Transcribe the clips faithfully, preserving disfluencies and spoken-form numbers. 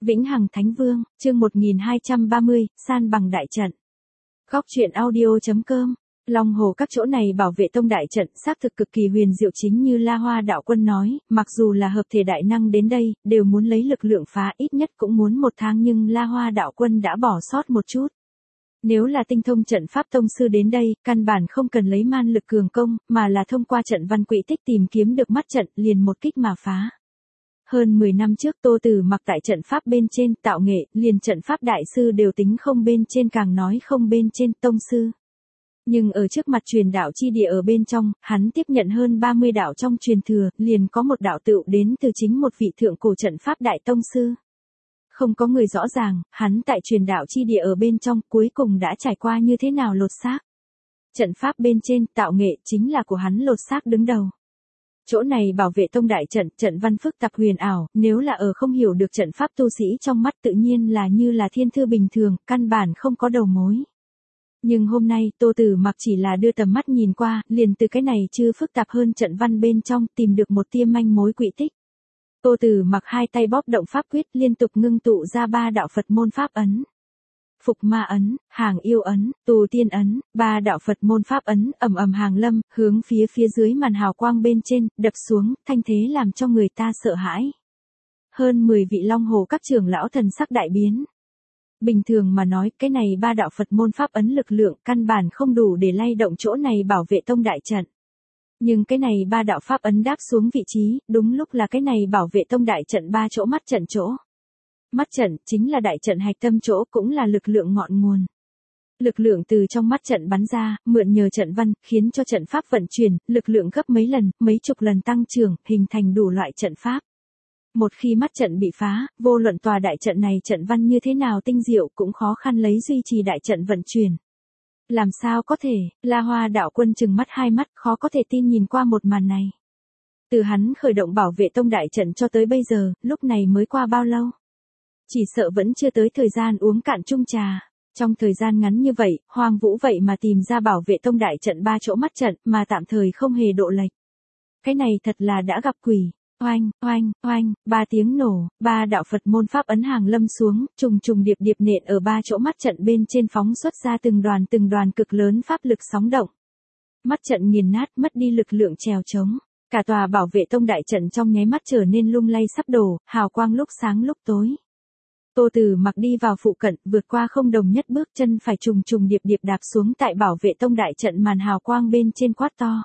Vĩnh Hằng Thánh Vương, chương một nghìn hai trăm ba mươi, san bằng đại trận. Góc truyện audio chấm com. Long Hồ các chỗ này bảo vệ tông đại trận xác thực cực kỳ huyền diệu, chính như La Hoa đạo quân nói, mặc dù là hợp thể đại năng đến đây, đều muốn lấy lực lượng phá, ít nhất cũng muốn một tháng, nhưng La Hoa đạo quân đã bỏ sót một chút. Nếu là tinh thông trận pháp tông sư đến đây, căn bản không cần lấy man lực cường công, mà là thông qua trận văn quỹ tích tìm kiếm được mắt trận, liền một kích mà phá. Hơn mười năm trước Tô Tử Mặc tại trận pháp bên trên tạo nghệ, liền trận pháp đại sư đều tính không bên trên, càng nói không bên trên tông sư. Nhưng ở trước mặt truyền đạo chi địa ở bên trong, hắn tiếp nhận hơn ba mươi đạo trong truyền thừa, liền có một đạo tựu đến từ chính một vị thượng cổ trận pháp đại tông sư. Không có người rõ ràng, hắn tại truyền đạo chi địa ở bên trong cuối cùng đã trải qua như thế nào lột xác. Trận pháp bên trên tạo nghệ chính là của hắn lột xác đứng đầu. Chỗ này bảo vệ tông đại trận, trận văn phức tạp huyền ảo, nếu là ở không hiểu được trận pháp tu sĩ trong mắt tự nhiên là như là thiên thư bình thường, căn bản không có đầu mối. Nhưng hôm nay Tô Tử Mặc chỉ là đưa tầm mắt nhìn qua, liền từ cái này chưa phức tạp hơn trận văn bên trong tìm được một tia manh mối quỹ tích. Tô Tử Mặc hai tay bóp động pháp quyết, liên tục ngưng tụ ra ba đạo Phật môn pháp ấn. Phục ma ấn, hàng yêu ấn, tù tiên ấn, ba đạo Phật môn pháp ấn ầm ầm hàng lâm, hướng phía phía dưới màn hào quang bên trên, đập xuống, thanh thế làm cho người ta sợ hãi. Hơn mười vị Long Hồ các trưởng lão thần sắc đại biến. Bình thường mà nói, cái này ba đạo Phật môn pháp ấn lực lượng căn bản không đủ để lay động chỗ này bảo vệ tông đại trận. Nhưng cái này ba đạo pháp ấn đáp xuống vị trí, đúng lúc là cái này bảo vệ tông đại trận ba chỗ mắt trận chỗ. Mắt trận chính là đại trận hạch tâm chỗ, cũng là lực lượng ngọn nguồn. Lực lượng từ trong mắt trận bắn ra, mượn nhờ trận văn, khiến cho trận pháp vận chuyển, lực lượng gấp mấy lần, mấy chục lần tăng trưởng, hình thành đủ loại trận pháp. Một khi mắt trận bị phá, vô luận tòa đại trận này trận văn như thế nào tinh diệu cũng khó khăn lấy duy trì đại trận vận chuyển. Làm sao có thể, La Hoa đạo quân trừng mắt hai mắt, khó có thể tin nhìn qua một màn này. Từ hắn khởi động bảo vệ tông đại trận cho tới bây giờ, lúc này mới qua bao lâu? Chỉ sợ vẫn chưa tới thời gian uống cạn chung trà. Trong thời gian ngắn như vậy, Hoàng Vũ vậy mà tìm ra bảo vệ tông đại trận ba chỗ mắt trận, mà tạm thời không hề độ lệch. Cái này thật là đã gặp quỷ. Oanh, oanh, oanh, ba tiếng nổ, ba đạo Phật môn pháp ấn hàng lâm xuống, trùng trùng điệp điệp nện ở ba chỗ mắt trận bên trên, phóng xuất ra từng đoàn từng đoàn cực lớn pháp lực sóng động. Mắt trận nghiền nát, mất đi lực lượng trèo trống. Cả tòa bảo vệ tông đại trận trong nháy mắt trở nên lung lay sắp đổ, hào quang lúc sáng lúc tối. Tô Tử Mặc đi vào phụ cận, vượt qua không đồng nhất bước, chân phải trùng trùng điệp điệp đạp xuống tại bảo vệ tông đại trận màn hào quang bên trên, quát to.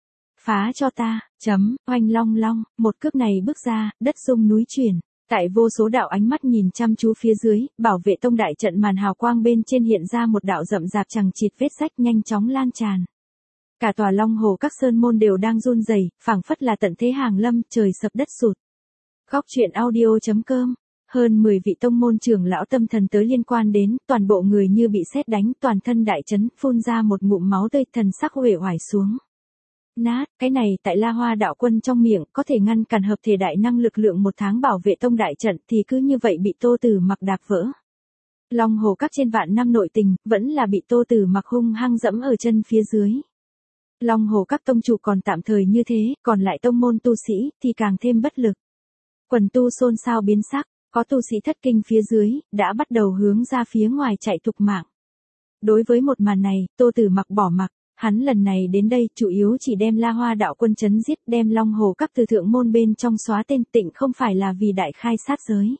Phá cho ta, chấm, oanh long long, một cước này bước ra, đất rung núi chuyển. Tại vô số đạo ánh mắt nhìn chăm chú phía dưới, bảo vệ tông đại trận màn hào quang bên trên hiện ra một đạo rậm rạp chằng chịt vết rách nhanh chóng lan tràn. Cả tòa Long Hồ các sơn môn đều đang run rẩy, phảng phất là tận thế hàng lâm, trời sập đất sụt. Góc truyện audio chấm com. Hơn mười vị tông môn trưởng lão tâm thần tới liên quan đến, toàn bộ người như bị sét đánh, toàn thân đại chấn, phun ra một ngụm máu tươi, thần sắc uể oải xuống. Nát, cái này tại La Hoa đạo quân trong miệng, có thể ngăn cản hợp thể đại năng lực lượng một tháng bảo vệ tông đại trận, thì cứ như vậy bị Tô Tử Mặc đạp vỡ. Long Hồ các trên vạn năm nội tình, vẫn là bị Tô Tử Mặc hung hăng dẫm ở chân phía dưới. Long Hồ các tông chủ còn tạm thời như thế, còn lại tông môn tu sĩ, thì càng thêm bất lực. Quần tu xôn xao biến sắc, có tu sĩ thất kinh phía dưới, đã bắt đầu hướng ra phía ngoài chạy thục mạng. Đối với một màn này, Tô Tử Mặc bỏ mặc. Hắn lần này đến đây chủ yếu chỉ đem La Hoa đạo quân chấn giết, đem Long Hồ các từ thượng môn bên trong xóa tên, tịnh không phải là vì đại khai sát giới.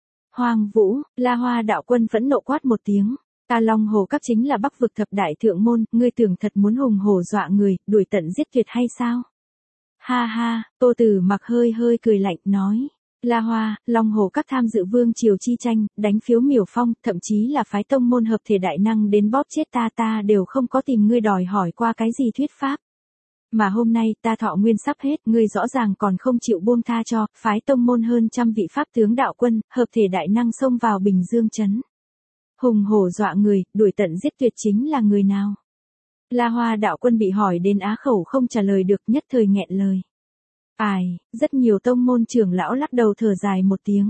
Hoàng Vũ, La Hoa đạo quân phẫn nộ quát một tiếng. Ta Long Hồ các chính là Bắc vực thập đại thượng môn, ngươi tưởng thật muốn hùng hổ dọa người, đuổi tận giết tuyệt hay sao? Ha ha, Tô Tử Mặc hơi hơi cười lạnh nói. La Hoa, Long Hồ các tham dự vương triều chi tranh, đánh phiếu miểu phong, thậm chí là phái tông môn hợp thể đại năng đến bóp chết ta, ta đều không có tìm ngươi đòi hỏi qua cái gì thuyết pháp. Mà hôm nay ta thọ nguyên sắp hết, ngươi rõ ràng còn không chịu buông tha cho, phái tông môn hơn trăm vị pháp tướng đạo quân, hợp thể đại năng xông vào Bình Dương trấn. Hùng hổ dọa người, đuổi tận giết tuyệt chính là người nào? La Hoa đạo quân bị hỏi đến á khẩu không trả lời được, nhất thời nghẹn lời. Ai, rất nhiều tông môn trưởng lão lắc đầu thở dài một tiếng.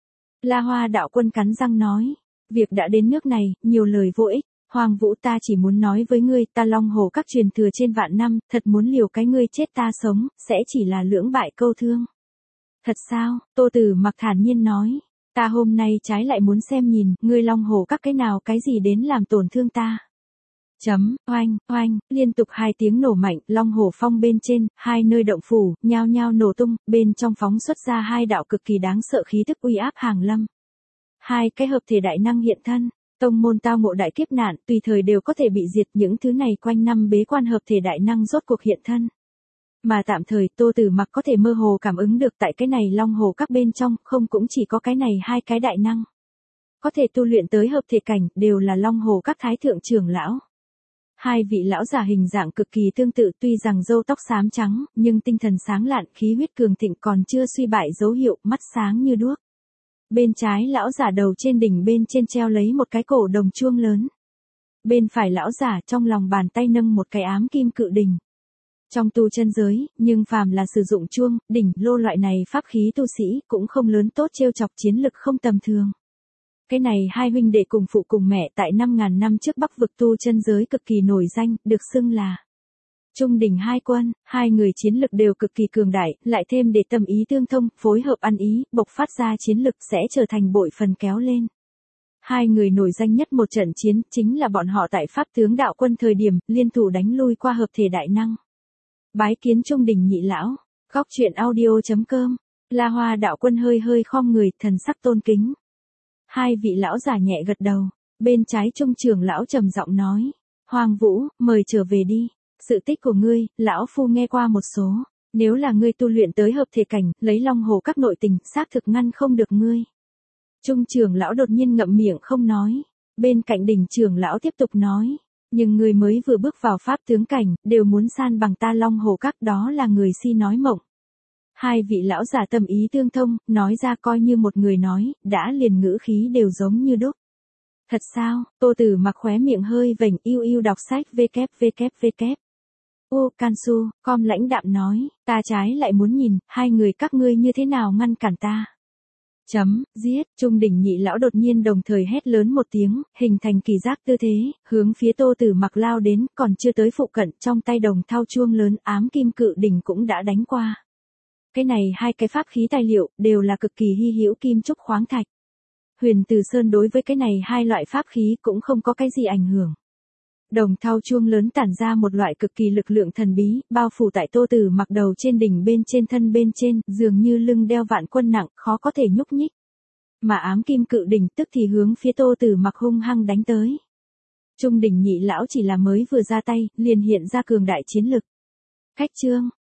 La Hoa đạo quân cắn răng nói, việc đã đến nước này, nhiều lời vô ích, Hoàng Vũ ta chỉ muốn nói với ngươi, ta Long Hồ các truyền thừa trên vạn năm, thật muốn liều cái ngươi chết ta sống, sẽ chỉ là lưỡng bại câu thương. Thật sao? Tô Tử Mặc thản nhiên nói. Ta hôm nay trái lại muốn xem nhìn, ngươi Long Hồ các cái nào cái gì đến làm tổn thương ta. Chấm, oanh, oanh, liên tục hai tiếng nổ mạnh, Long Hồ Phong bên trên, hai nơi động phủ, nhao nhao nổ tung, bên trong phóng xuất ra hai đạo cực kỳ đáng sợ khí tức uy áp hàng lâm. Hai cái hợp thể đại năng hiện thân, tông môn tao ngộ đại kiếp nạn, tùy thời đều có thể bị diệt, những thứ này quanh năm bế quan hợp thể đại năng rốt cuộc hiện thân. Mà tạm thời Tô Tử Mặc có thể mơ hồ cảm ứng được tại cái này Long Hồ các bên trong, không cũng chỉ có cái này hai cái đại năng. Có thể tu luyện tới hợp thể cảnh, đều là Long Hồ các thái thượng trưởng lão. Hai vị lão giả hình dạng cực kỳ tương tự, tuy rằng râu tóc xám trắng, nhưng tinh thần sáng lạn, khí huyết cường thịnh, còn chưa suy bại dấu hiệu, mắt sáng như đuốc. Bên trái lão giả đầu trên đỉnh bên trên treo lấy một cái cổ đồng chuông lớn. Bên phải lão giả trong lòng bàn tay nâng một cái ám kim cự đỉnh. Trong tu chân giới, nhưng phàm là sử dụng chuông, đỉnh, lô loại này pháp khí tu sĩ, cũng không lớn tốt trêu chọc, chiến lực không tầm thường. Cái này hai huynh đệ cùng phụ cùng mẹ tại năm ngàn năm trước Bắc vực tu chân giới cực kỳ nổi danh, được xưng là Trung đỉnh hai quân, hai người chiến lực đều cực kỳ cường đại, lại thêm để tâm ý tương thông, phối hợp ăn ý, bộc phát ra chiến lực sẽ trở thành bội phần kéo lên. Hai người nổi danh nhất một trận chiến, chính là bọn họ tại Pháp tướng đạo quân thời điểm, liên thủ đánh lui qua hợp thể đại năng. Bái kiến Trung đỉnh nhị lão, góc truyện audio.com, La Hoa đạo quân hơi hơi khom người, thần sắc tôn kính. Hai vị lão giả nhẹ gật đầu, bên trái Trung trưởng lão trầm giọng nói, Hoàng Vũ, mời trở về đi. Sự tích của ngươi, lão phu nghe qua một số, nếu là ngươi tu luyện tới hợp thể cảnh, lấy Long Hồ các nội tình, xác thực ngăn không được ngươi. Trung trưởng lão đột nhiên ngậm miệng không nói, bên cạnh đỉnh trưởng lão tiếp tục nói, nhưng ngươi mới vừa bước vào pháp tướng cảnh, đều muốn san bằng ta Long Hồ các, đó là người si nói mộng. Hai vị lão giả tâm ý tương thông, nói ra coi như một người nói, đã liền ngữ khí đều giống như đúc. Thật sao? Tô Tử Mặc khóe miệng hơi vểnh, yêu yêu đọc sách www. Ô, Cansu, com lãnh đạm nói, ta trái lại muốn nhìn, hai người các ngươi như thế nào ngăn cản ta. Chấm, giết, Trung đỉnh nhị lão đột nhiên đồng thời hét lớn một tiếng, hình thành kỳ giác tư thế, hướng phía Tô Tử Mặc lao đến, còn chưa tới phụ cận, trong tay đồng thao chuông lớn ám kim cự đỉnh cũng đã đánh qua. Cái này hai cái pháp khí tài liệu, đều là cực kỳ hy hữu kim trúc khoáng thạch. Huyền Từ Sơn đối với cái này hai loại pháp khí cũng không có cái gì ảnh hưởng. Đồng thau chuông lớn tản ra một loại cực kỳ lực lượng thần bí, bao phủ tại Tô Tử Mặc đầu trên đỉnh bên trên thân bên trên, dường như lưng đeo vạn quân nặng, khó có thể nhúc nhích. Mà ám kim cự đỉnh tức thì hướng phía Tô Tử Mặc hung hăng đánh tới. Trung đỉnh nhị lão chỉ là mới vừa ra tay, liền hiện ra cường đại chiến lực. Cách chương,